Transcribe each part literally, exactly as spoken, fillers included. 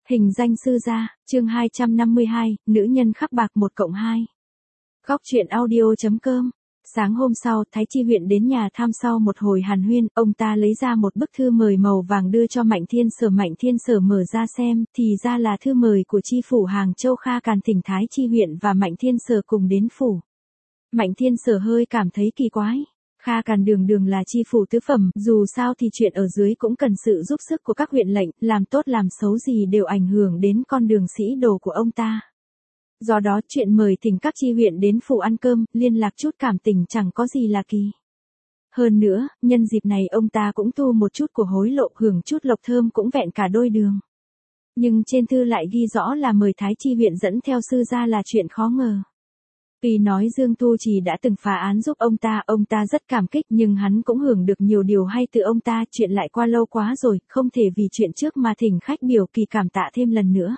Hình danh sư gia, chương hai trăm năm mươi hai, nữ nhân khắc bạc một cộng hai. Góc truyện audio.com. Sáng hôm sau, Thái Chi huyện đến nhà thăm sau một hồi hàn huyên, ông ta lấy ra một bức thư mời màu vàng đưa cho Mạnh Thiên Sở. Mạnh Thiên Sở mở ra xem, thì ra là thư mời của chi phủ Hàng Châu Kha Càn thỉnh Thái Chi huyện và Mạnh Thiên Sở cùng đến phủ. Mạnh Thiên Sở hơi cảm thấy kỳ quái. Kha Càn đường đường là chi phủ tứ phẩm, dù sao thì chuyện ở dưới cũng cần sự giúp sức của các huyện lệnh, làm tốt làm xấu gì đều ảnh hưởng đến con đường sĩ đồ của ông ta. Do đó chuyện mời thỉnh các chi huyện đến phủ ăn cơm, liên lạc chút cảm tình chẳng có gì là kỳ. Hơn nữa, nhân dịp này ông ta cũng thu một chút của hối lộ, hưởng chút lộc thơm cũng vẹn cả đôi đường. Nhưng trên thư lại ghi rõ là mời Thái Chi huyện dẫn theo sư gia là chuyện khó ngờ. Vì nói Dương Tu Trì đã từng phá án giúp ông ta, ông ta rất cảm kích, nhưng hắn cũng hưởng được nhiều điều hay từ ông ta, chuyện lại qua lâu quá rồi, không thể vì chuyện trước mà thỉnh khách biểu kỳ cảm tạ thêm lần nữa.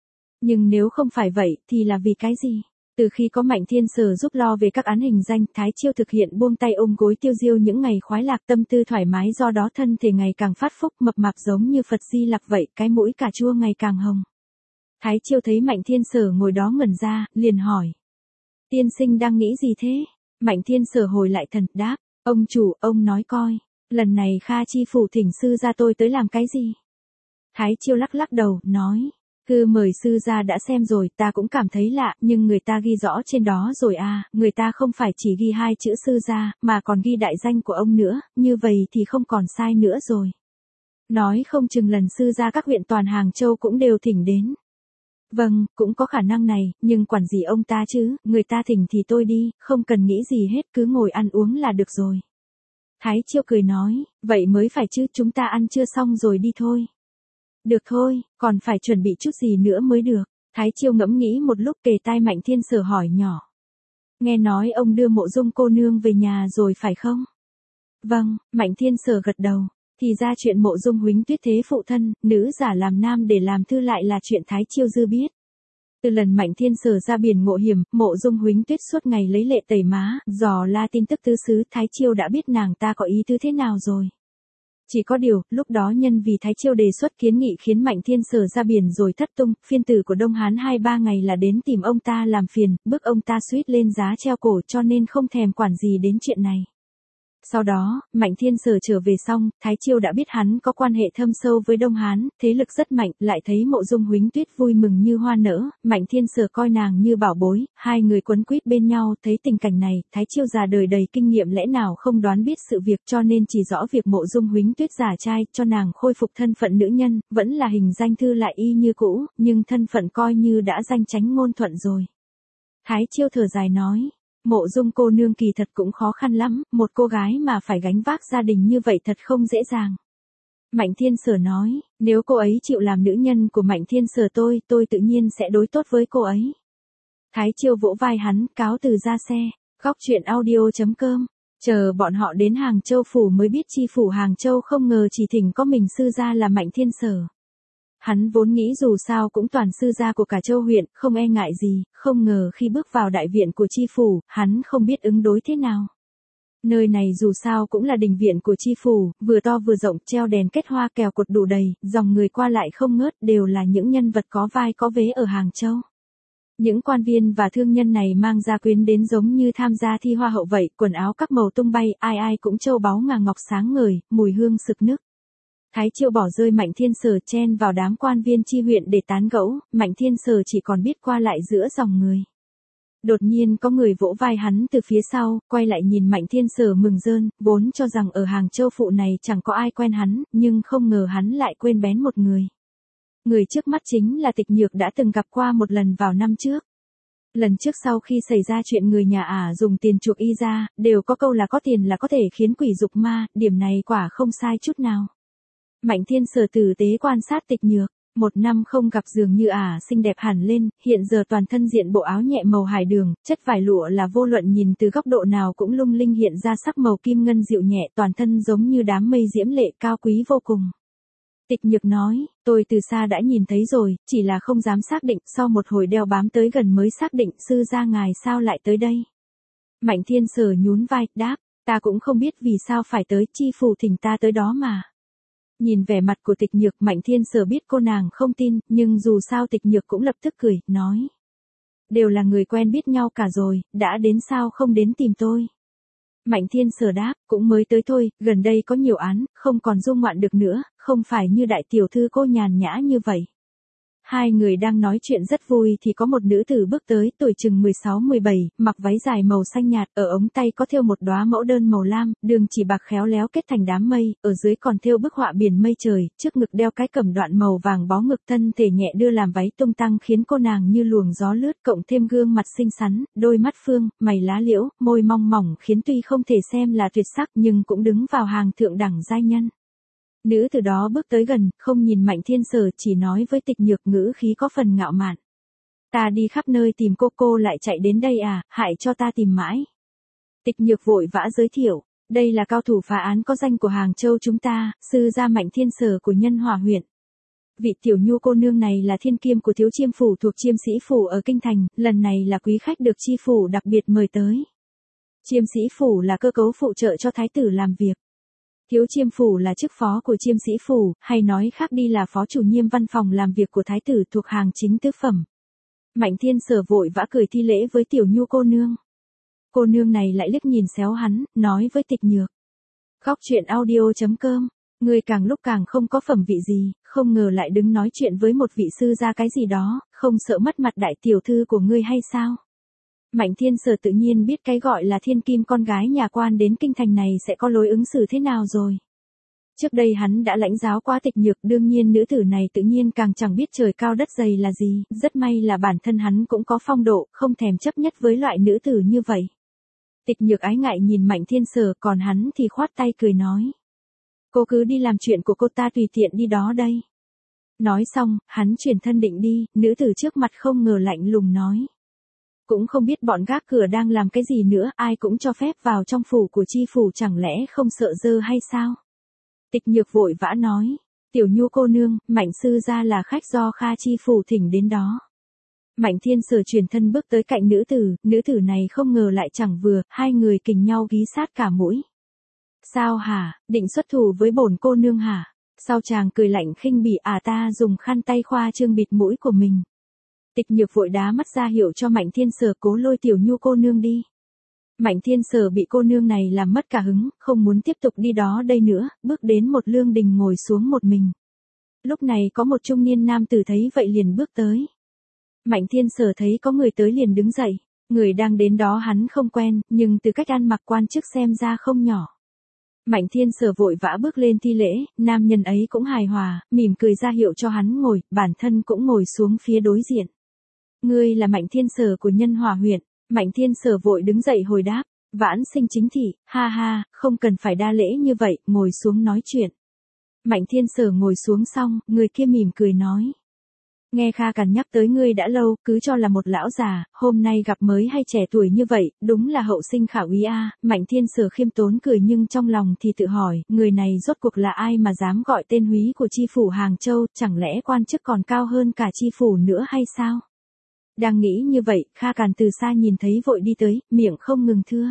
Nhưng nếu không phải vậy, thì là vì cái gì? Từ khi có Mạnh Thiên Sở giúp lo về các án hình danh, Thái Chiêu thực hiện buông tay ôm gối tiêu diêu những ngày khoái lạc, tâm tư thoải mái, do đó thân thể ngày càng phát phúc, mập mạp giống như Phật Di Lặc vậy, cái mũi cà chua ngày càng hồng. Thái Chiêu thấy Mạnh Thiên Sở ngồi đó ngẩn ra, liền hỏi. Tiên sinh đang nghĩ gì thế? Mạnh Thiên Sở hồi lại thần, đáp, ông chủ, ông nói coi, lần này Kha chi phủ thỉnh sư gia tôi tới làm cái gì? Thái Chiêu lắc lắc đầu, nói, thư mời sư gia đã xem rồi, ta cũng cảm thấy lạ, nhưng người ta ghi rõ trên đó rồi à, người ta không phải chỉ ghi hai chữ sư gia, mà còn ghi đại danh của ông nữa, như vậy thì không còn sai nữa rồi. Nói không chừng lần sư gia các huyện toàn Hàng Châu cũng đều thỉnh đến. Vâng, cũng có khả năng này, nhưng quản gì ông ta chứ, người ta thỉnh thì tôi đi, không cần nghĩ gì hết, cứ ngồi ăn uống là được rồi. Thái Chiêu cười nói, vậy mới phải chứ, chúng ta ăn chưa xong rồi đi thôi. Được thôi, còn phải chuẩn bị chút gì nữa mới được. Thái Chiêu ngẫm nghĩ một lúc, kề tai Mạnh Thiên Sở hỏi nhỏ. Nghe nói ông đưa Mộ Dung cô nương về nhà rồi phải không? Vâng, Mạnh Thiên Sở gật đầu. Thì ra chuyện Mộ Dung Huỳnh Tuyết thế phụ thân, nữ giả làm nam để làm thư lại là chuyện Thái Chiêu dư biết. Từ lần Mạnh Thiên Sở ra biển ngộ hiểm, Mộ Dung Huỳnh Tuyết suốt ngày lấy lệ tẩy má, dò la tin tức tứ xứ, Thái Chiêu đã biết nàng ta có ý tứ thế nào rồi. Chỉ có điều, lúc đó nhân vì Thái Chiêu đề xuất kiến nghị khiến Mạnh Thiên Sở ra biển rồi thất tung, phiên tử của Đông Hán hai ba ngày là đến tìm ông ta làm phiền, bức ông ta suýt lên giá treo cổ, cho nên không thèm quản gì đến chuyện này. Sau đó, Mạnh Thiên Sở trở về xong, Thái Chiêu đã biết hắn có quan hệ thâm sâu với Đông Hán, thế lực rất mạnh, lại thấy Mộ Dung Huỳnh Tuyết vui mừng như hoa nở, Mạnh Thiên Sở coi nàng như bảo bối, hai người quấn quýt bên nhau, thấy tình cảnh này, Thái Chiêu già đời đầy kinh nghiệm lẽ nào không đoán biết sự việc, cho nên chỉ rõ việc Mộ Dung Huỳnh Tuyết giả trai, cho nàng khôi phục thân phận nữ nhân, vẫn là hình danh thư lại y như cũ, nhưng thân phận coi như đã danh chánh ngôn thuận rồi. Thái Chiêu thở dài nói. Mộ Dung cô nương kỳ thật cũng khó khăn lắm, một cô gái mà phải gánh vác gia đình như vậy thật không dễ dàng. Mạnh Thiên Sở nói, nếu cô ấy chịu làm nữ nhân của Mạnh Thiên Sở tôi, tôi tự nhiên sẽ đối tốt với cô ấy. Thái Chiêu vỗ vai hắn, cáo từ ra xe. Góc truyện audio.com. Chờ bọn họ đến Hàng Châu phủ mới biết chi phủ Hàng Châu không ngờ chỉ thỉnh có mình sư gia là Mạnh Thiên Sở. Hắn vốn nghĩ dù sao cũng toàn sư gia của cả Châu huyện, không e ngại gì, không ngờ khi bước vào đại viện của chi phủ, hắn không biết ứng đối thế nào. Nơi này dù sao cũng là đình viện của chi phủ, vừa to vừa rộng, treo đèn kết hoa kèo cột đủ đầy, dòng người qua lại không ngớt, đều là những nhân vật có vai có vế ở Hàng Châu. Những quan viên và thương nhân này mang gia quyến đến giống như tham gia thi hoa hậu vậy, quần áo các màu tung bay, ai ai cũng châu báu ngà ngọc sáng ngời, mùi hương sực nức. Thái Chiêu bỏ rơi Mạnh Thiên Sở chen vào đám quan viên chi huyện để tán gẫu, Mạnh Thiên Sở chỉ còn biết qua lại giữa dòng người. Đột nhiên có người vỗ vai hắn từ phía sau, quay lại nhìn Mạnh Thiên Sở mừng rơn, vốn cho rằng ở Hàng Châu phụ này chẳng có ai quen hắn, nhưng không ngờ hắn lại quên bén một người. Người trước mắt chính là Tịch Nhược đã từng gặp qua một lần vào năm trước. Lần trước sau khi xảy ra chuyện người nhà ả dùng tiền chuộc y ra, đều có câu là có tiền là có thể khiến quỷ dục ma, điểm này quả không sai chút nào. Mạnh Thiên Sở tử tế quan sát Tịch Nhược, một năm không gặp dường như ả à, xinh đẹp hẳn lên, hiện giờ toàn thân diện bộ áo nhẹ màu hải đường, chất vải lụa là vô luận nhìn từ góc độ nào cũng lung linh hiện ra sắc màu kim ngân dịu nhẹ, toàn thân giống như đám mây diễm lệ cao quý vô cùng. Tịch Nhược nói, tôi từ xa đã nhìn thấy rồi, chỉ là không dám xác định, sau một hồi đeo bám tới gần mới xác định, sư gia ngài sao lại tới đây. Mạnh Thiên Sở nhún vai, đáp, ta cũng không biết vì sao phải tới, chi phủ thỉnh ta tới đó mà. Nhìn vẻ mặt của Tịch Nhược, Mạnh Thiên Sở biết cô nàng không tin, nhưng dù sao Tịch Nhược cũng lập tức cười, nói. Đều là người quen biết nhau cả rồi, đã đến sao không đến tìm tôi. Mạnh Thiên Sở đáp, cũng mới tới thôi, gần đây có nhiều án, không còn dung ngoạn được nữa, không phải như đại tiểu thư cô nhàn nhã như vậy. Hai người đang nói chuyện rất vui thì có một nữ tử bước tới, tuổi chừng mười sáu mười bảy, mặc váy dài màu xanh nhạt, ở ống tay có thêu một đóa mẫu đơn màu lam, đường chỉ bạc khéo léo kết thành đám mây, ở dưới còn thêu bức họa biển mây trời, trước ngực đeo cái cẩm đoạn màu vàng bó ngực, thân thể nhẹ đưa làm váy tung tăng khiến cô nàng như luồng gió lướt, cộng thêm gương mặt xinh xắn, đôi mắt phương, mày lá liễu, môi mong mỏng khiến tuy không thể xem là tuyệt sắc nhưng cũng đứng vào hàng thượng đẳng giai nhân. Nữ từ đó bước tới gần, không nhìn Mạnh Thiên Sở, chỉ nói với Tịch Nhược, ngữ khí có phần ngạo mạn. Ta đi khắp nơi tìm cô, cô lại chạy đến đây à, hại cho ta tìm mãi. Tịch Nhược vội vã giới thiệu, đây là cao thủ phá án có danh của Hàng Châu chúng ta, sư gia Mạnh Thiên Sở của Nhân Hòa huyện. Vị tiểu nhu cô nương này là thiên kiêm của thiếu chiêm phủ thuộc chiêm sĩ phủ ở Kinh Thành, lần này là quý khách được chi phủ đặc biệt mời tới. Chiêm sĩ phủ là cơ cấu phụ trợ cho thái tử làm việc. Thiếu chiêm phủ là chức phó của chiêm sĩ phủ, hay nói khác đi là phó chủ nhiệm văn phòng làm việc của thái tử thuộc hàng chính tứ phẩm. Mạnh Thiên Sở vội vã cười thi lễ với tiểu nhu cô nương. Cô nương này lại liếc nhìn xéo hắn, nói với Tịch Nhược. Góc truyện audio chấm com, người càng lúc càng không có phẩm vị gì, không ngờ lại đứng nói chuyện với một vị sư gia cái gì đó, không sợ mất mặt đại tiểu thư của ngươi hay sao? Mạnh Thiên Sở tự nhiên biết cái gọi là thiên kim con gái nhà quan đến kinh thành này sẽ có lối ứng xử thế nào rồi. Trước đây hắn đã lãnh giáo qua Tịch Nhược, đương nhiên nữ tử này tự nhiên càng chẳng biết trời cao đất dày là gì, rất may là bản thân hắn cũng có phong độ, không thèm chấp nhất với loại nữ tử như vậy. Tịch Nhược ái ngại nhìn Mạnh Thiên Sở, còn hắn thì khoát tay cười nói. Cô cứ đi làm chuyện của cô, ta tùy tiện đi đó đây. Nói xong, hắn chuyển thân định đi, nữ tử trước mặt không ngờ lạnh lùng nói. Cũng không biết bọn gác cửa đang làm cái gì nữa, ai cũng cho phép vào trong phủ của chi phủ, chẳng lẽ không sợ dơ hay sao? Tịch Nhược vội vã nói, tiểu nhu cô nương, Mạnh sư gia là khách do Kha chi phủ thỉnh đến đó. Mạnh Thiên Sở chuyển thân bước tới cạnh nữ tử, nữ tử này không ngờ lại chẳng vừa, hai người kình nhau gí sát cả mũi. Sao hả, định xuất thủ với bổn cô nương hả? Sao chàng cười lạnh khinh bỉ, à ta dùng khăn tay khoa trương bịt mũi của mình. Tịch Nhược vội đá mắt ra hiệu cho Mạnh Thiên Sở cố lôi tiểu nhu cô nương đi. Mạnh Thiên Sở bị cô nương này làm mất cả hứng, không muốn tiếp tục đi đó đây nữa, bước đến một lương đình ngồi xuống một mình. Lúc này có một trung niên nam tử thấy vậy liền bước tới. Mạnh Thiên Sở thấy có người tới liền đứng dậy, người đang đến đó hắn không quen, nhưng từ cách ăn mặc quan chức xem ra không nhỏ. Mạnh Thiên Sở vội vã bước lên thi lễ, nam nhân ấy cũng hài hòa, mỉm cười ra hiệu cho hắn ngồi, bản thân cũng ngồi xuống phía đối diện. Ngươi là Mạnh Thiên Sở của Nhân Hòa huyện. Mạnh Thiên Sở vội đứng dậy hồi đáp, vãn sinh chính thị, ha ha, không cần phải đa lễ như vậy, ngồi xuống nói chuyện. Mạnh Thiên Sở ngồi xuống xong, người kia mỉm cười nói. Nghe Kha Càn nhắc tới ngươi đã lâu, cứ cho là một lão già, hôm nay gặp mới hay trẻ tuổi như vậy, đúng là hậu sinh khả úy a. Mạnh Thiên Sở khiêm tốn cười nhưng trong lòng thì tự hỏi, người này rốt cuộc là ai mà dám gọi tên húy của chi phủ Hàng Châu, chẳng lẽ quan chức còn cao hơn cả chi phủ nữa hay sao? Đang nghĩ như vậy, Kha Càn từ xa nhìn thấy vội đi tới, miệng không ngừng thưa.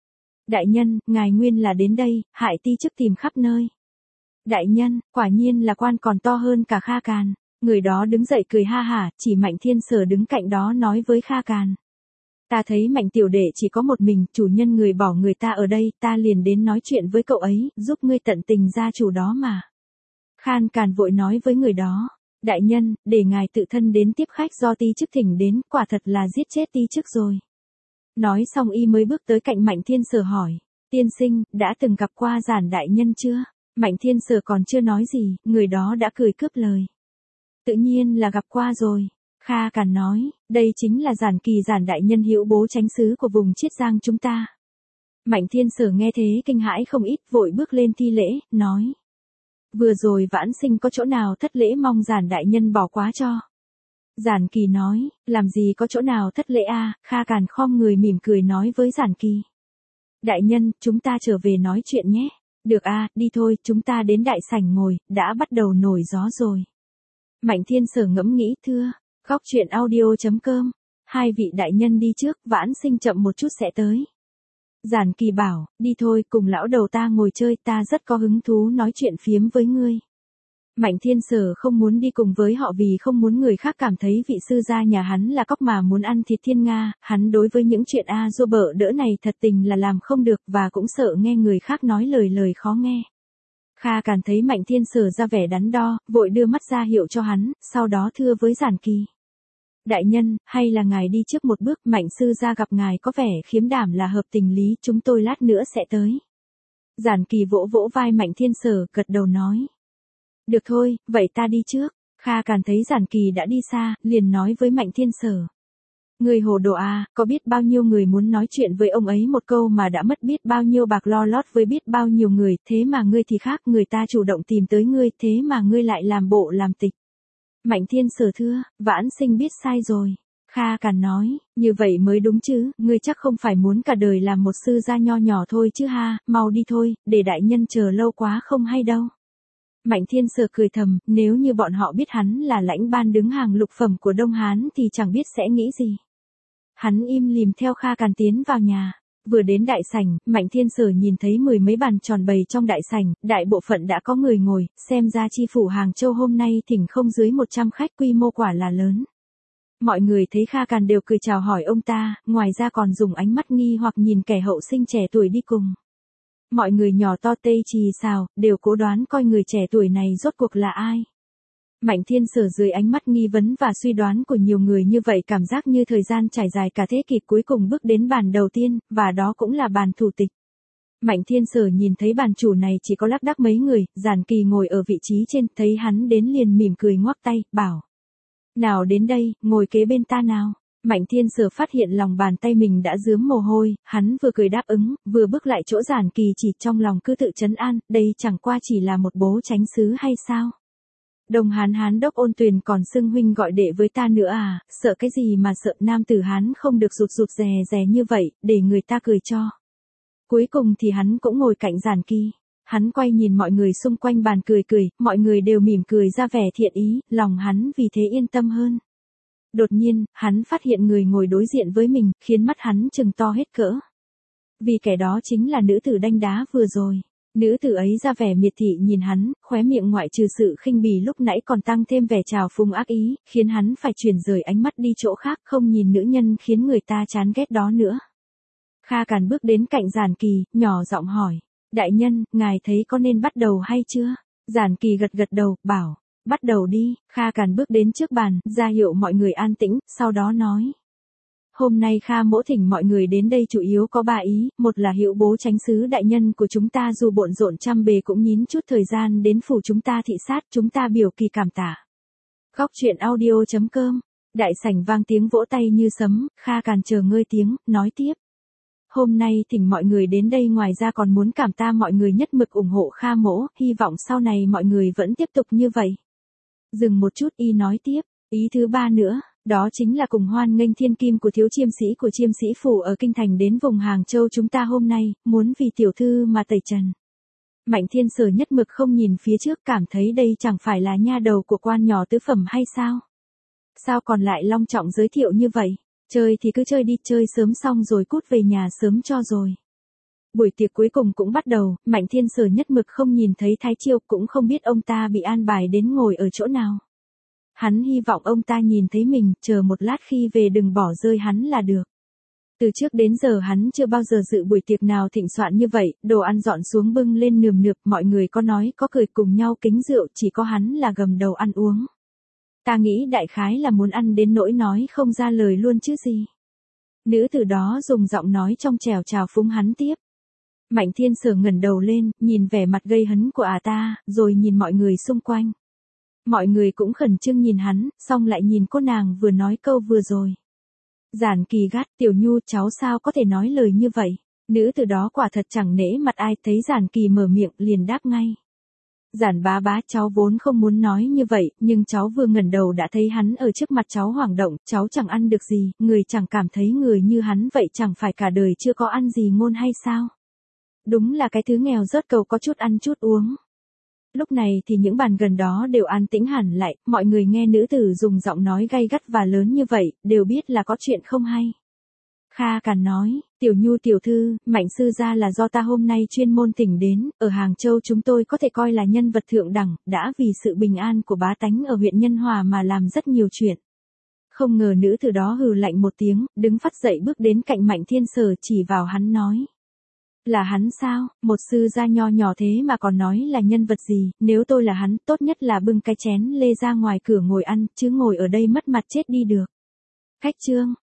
Đại nhân, ngài nguyên là đến đây, hại ti chức tìm khắp nơi. Đại nhân, quả nhiên là quan còn to hơn cả Kha Càn. Người đó đứng dậy cười ha hả, chỉ Mạnh Thiên Sở đứng cạnh đó nói với Kha Càn. Ta thấy Mạnh tiểu đệ chỉ có một mình, chủ nhân người bỏ người ta ở đây, ta liền đến nói chuyện với cậu ấy, giúp ngươi tận tình gia chủ đó mà. Khan Càn vội nói với người đó. Đại nhân, để ngài tự thân đến tiếp khách do ti chức thỉnh đến, quả thật là giết chết ti chức rồi. Nói xong y mới bước tới cạnh Mạnh Thiên Sở hỏi. Tiên sinh, đã từng gặp qua Giản đại nhân chưa? Mạnh Thiên Sở còn chưa nói gì, người đó đã cười cướp lời. Tự nhiên là gặp qua rồi. Kha Càn nói, đây chính là Giản Kỳ, Giản đại nhân hữu bố chánh xứ của vùng Chiết Giang chúng ta. Mạnh Thiên Sở nghe thế kinh hãi không ít, vội bước lên thi lễ, nói. Vừa rồi vãn sinh có chỗ nào thất lễ, mong Giản đại nhân bỏ quá cho. Giản Kỳ nói, làm gì có chỗ nào thất lễ a? À? Kha Càn khom người mỉm cười nói với Giản Kỳ. Đại nhân, chúng ta trở về nói chuyện nhé. Được a, à, đi thôi, chúng ta đến đại sảnh ngồi, đã bắt đầu nổi gió rồi. Mạnh Thiên Sở ngẫm nghĩ thưa, góc truyện audio chấm com, hai vị đại nhân đi trước, vãn sinh chậm một chút sẽ tới. Giản Kỳ bảo, đi thôi, cùng lão đầu ta ngồi chơi, ta rất có hứng thú nói chuyện phiếm với ngươi. Mạnh Thiên Sở không muốn đi cùng với họ vì không muốn người khác cảm thấy vị sư gia nhà hắn là cóc mà muốn ăn thịt thiên nga, hắn đối với những chuyện a dua bợ đỡ này thật tình là làm không được và cũng sợ nghe người khác nói lời lời khó nghe. Kha Càn thấy Mạnh Thiên Sở ra vẻ đắn đo, vội đưa mắt ra hiệu cho hắn, sau đó thưa với Giản Kỳ. Đại nhân, hay là ngài đi trước một bước, Mạnh sư gia gặp ngài có vẻ khiếm đảm là hợp tình lý, chúng tôi lát nữa sẽ tới. Giản Kỳ vỗ vỗ vai Mạnh Thiên Sở, gật đầu nói. Được thôi, vậy ta đi trước. Kha Càn thấy Giản Kỳ đã đi xa, liền nói với Mạnh Thiên Sở. Người hồ đồ à, có biết bao nhiêu người muốn nói chuyện với ông ấy một câu mà đã mất biết bao nhiêu bạc lo lót với biết bao nhiêu người, thế mà ngươi thì khác, người ta chủ động tìm tới ngươi, thế mà ngươi lại làm bộ làm tịch. Mạnh Thiên Sở thưa, vãn sinh biết sai rồi. Kha Càn nói, như vậy mới đúng chứ, ngươi chắc không phải muốn cả đời làm một sư gia nho nhỏ thôi chứ ha, mau đi thôi, để đại nhân chờ lâu quá không hay đâu. Mạnh Thiên Sở cười thầm, nếu như bọn họ biết hắn là lãnh ban đứng hàng lục phẩm của Đông Hán thì chẳng biết sẽ nghĩ gì. Hắn im lìm theo Kha Càn tiến vào nhà. Vừa đến đại sảnh, Mạnh Thiên Sở nhìn thấy mười mấy bàn tròn bày trong đại sảnh, đại bộ phận đã có người ngồi, xem ra chi phủ Hàng Châu hôm nay thỉnh không dưới một trăm khách, quy mô quả là lớn. Mọi người thấy Kha Càn đều cười chào hỏi ông ta, ngoài ra còn dùng ánh mắt nghi hoặc nhìn kẻ hậu sinh trẻ tuổi đi cùng. Mọi người nhỏ to tê chì xào, đều cố đoán coi người trẻ tuổi này rốt cuộc là ai. Mạnh Thiên Sở dưới ánh mắt nghi vấn và suy đoán của nhiều người như vậy cảm giác như thời gian trải dài cả thế kỷ cuối cùng bước đến bàn đầu tiên, và đó cũng là bàn thủ tịch. Mạnh Thiên Sở nhìn thấy bàn chủ này chỉ có lác đác mấy người, Giản Kỳ ngồi ở vị trí trên, thấy hắn đến liền mỉm cười ngoắc tay, bảo. Nào đến đây, ngồi kế bên ta nào. Mạnh Thiên Sở phát hiện lòng bàn tay mình đã rướm mồ hôi, hắn vừa cười đáp ứng, vừa bước lại chỗ Giản Kỳ chỉ trong lòng cứ tự trấn an, đây chẳng qua chỉ là một bố chánh xứ hay sao. Đồng Hán Hán đốc Ôn Tuyền còn xưng huynh gọi đệ với ta nữa à, sợ cái gì mà sợ, nam tử Hán không được rụt rụt rè rè như vậy, để người ta cười cho. Cuối cùng thì hắn cũng ngồi cạnh Giản Kỳ. Hắn quay nhìn mọi người xung quanh bàn cười cười, mọi người đều mỉm cười ra vẻ thiện ý, lòng hắn vì thế yên tâm hơn. Đột nhiên, hắn phát hiện người ngồi đối diện với mình, khiến mắt hắn trừng to hết cỡ. Vì kẻ đó chính là nữ tử đanh đá vừa rồi. Nữ tử ấy ra vẻ miệt thị nhìn hắn, khóe miệng ngoại trừ sự khinh bỉ lúc nãy còn tăng thêm vẻ trào phúng ác ý, khiến hắn phải chuyển rời ánh mắt đi chỗ khác, không nhìn nữ nhân khiến người ta chán ghét đó nữa. Kha Càn bước đến cạnh Giản Kỳ, nhỏ giọng hỏi. Đại nhân, ngài thấy có nên bắt đầu hay chưa? Giản Kỳ gật gật đầu, bảo. Bắt đầu đi. Kha Càn bước đến trước bàn, ra hiệu mọi người an tĩnh, sau đó nói. Hôm nay Kha mỗ thỉnh mọi người đến đây chủ yếu có ba ý, một là hiệu bố chánh xứ đại nhân của chúng ta dù bộn rộn trăm bề cũng nhín chút thời gian đến phủ chúng ta thị sát, chúng ta biểu kỳ cảm tạ. Góc truyện audio chấm com. Đại sảnh vang tiếng vỗ tay như sấm, Kha Càn chờ ngơi tiếng, nói tiếp. Hôm nay thỉnh mọi người đến đây ngoài ra còn muốn cảm tạ mọi người nhất mực ủng hộ Kha mỗ, hy vọng sau này mọi người vẫn tiếp tục như vậy. Dừng một chút y nói tiếp, ý thứ ba nữa, đó chính là cùng hoan nghênh thiên kim của thiếu chiêm sĩ của chiêm sĩ phủ ở Kinh Thành đến vùng Hàng Châu chúng ta hôm nay, muốn vì tiểu thư mà tẩy trần. Mạnh Thiên Sở nhất mực không nhìn phía trước cảm thấy đây chẳng phải là nha đầu của quan nhỏ tứ phẩm hay sao? Sao còn lại long trọng giới thiệu như vậy? Chơi thì cứ chơi đi, chơi sớm xong rồi cút về nhà sớm cho rồi. Buổi tiệc cuối cùng cũng bắt đầu, Mạnh Thiên Sở nhất mực không nhìn thấy Thái Chiêu, cũng không biết ông ta bị an bài đến ngồi ở chỗ nào. Hắn hy vọng ông ta nhìn thấy mình, chờ một lát khi về đừng bỏ rơi hắn là được. Từ trước đến giờ hắn chưa bao giờ dự buổi tiệc nào thịnh soạn như vậy, đồ ăn dọn xuống bưng lên nườm nượp, mọi người có nói có cười cùng nhau kính rượu, chỉ có hắn là gầm đầu ăn uống. Ta nghĩ đại khái là muốn ăn đến nỗi nói không ra lời luôn chứ gì. Nữ tử đó dùng giọng nói trong trẻo chào phúng hắn tiếp. Mạnh Thiên Sở ngẩng đầu lên, nhìn vẻ mặt gây hấn của ả ta, rồi nhìn mọi người xung quanh. Mọi người cũng khẩn trương nhìn hắn, xong lại nhìn cô nàng vừa nói câu vừa rồi. Giản Kỳ gắt, Tiểu Nhu cháu sao có thể nói lời như vậy. Nữ tử đó quả thật chẳng nể mặt ai, thấy Giản Kỳ mở miệng liền đáp ngay. Giản bá bá, cháu vốn không muốn nói như vậy, nhưng cháu vừa ngẩng đầu đã thấy hắn ở trước mặt cháu hoảng động, cháu chẳng ăn được gì, người chẳng cảm thấy người như hắn vậy chẳng phải cả đời chưa có ăn gì ngon hay sao? Đúng là cái thứ nghèo rớt cầu có chút ăn chút uống. Lúc này thì những bàn gần đó đều an tĩnh hẳn lại, mọi người nghe nữ tử dùng giọng nói gay gắt và lớn như vậy, đều biết là có chuyện không hay. Kha Càn nói, Tiểu Nhu tiểu thư, Mạnh sư gia là do ta hôm nay chuyên môn thỉnh đến, ở Hàng Châu chúng tôi có thể coi là nhân vật thượng đẳng, đã vì sự bình an của bá tánh ở huyện Nhân Hòa mà làm rất nhiều chuyện. Không ngờ nữ tử đó hừ lạnh một tiếng, đứng phắt dậy bước đến cạnh Mạnh Thiên Sở chỉ vào hắn nói. Là hắn sao, một sư gia nho nhỏ thế mà còn nói là nhân vật gì, nếu tôi là hắn, tốt nhất là bưng cái chén lê ra ngoài cửa ngồi ăn, chứ ngồi ở đây mất mặt chết đi được. Khách trương,